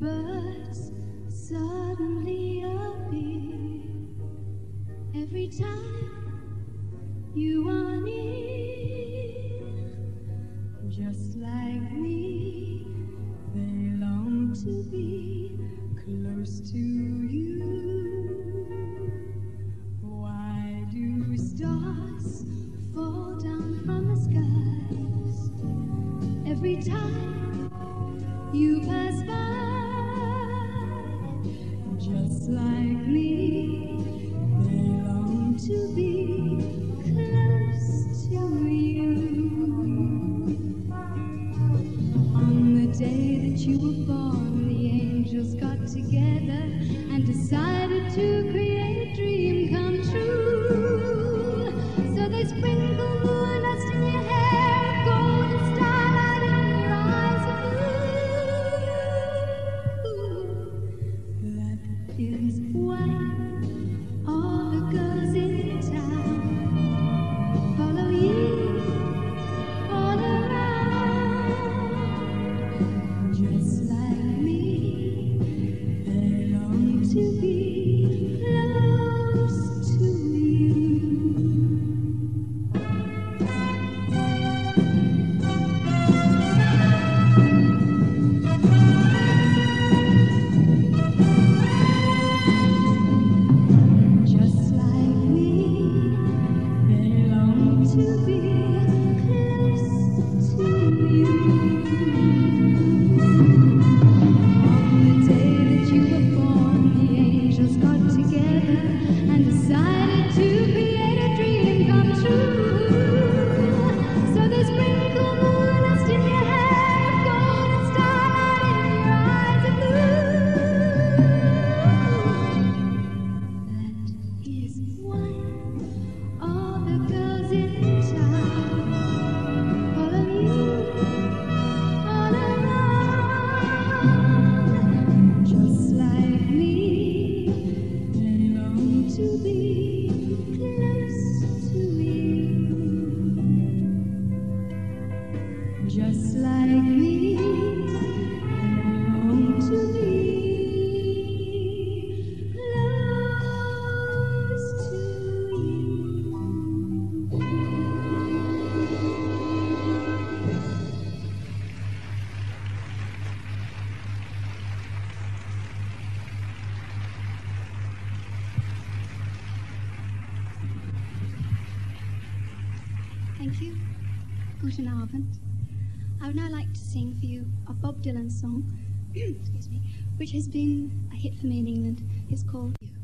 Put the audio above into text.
Birds suddenly appear every time you are near. Just like me, they long to be close to you. Why do stars fall down from the skies every time you pass by? Just like me, they long to be close to you. On the day that you were born, the angels got together and decided to create a dream come true. So they sprinkled moon dust in your hair of gold and starlight in your eyes of blue. That is why all the girls in town follow you all around. Just like me, they long to be close to you. Just like me, they long to be close to you. On the day that you were born, the angels got together and decided to create a dream come true. So they sprinkled moon dust in your hair of gold and starlight in your eyes of blue. That is why all the girls in town follow you all around. Just like me, they long to be close to you. Just like me, they long to be close to you. Thank you. Guten Abend. I would now like to sing for you a Bob Dylan song, excuse me, which has been a hit for me in England. It's called You.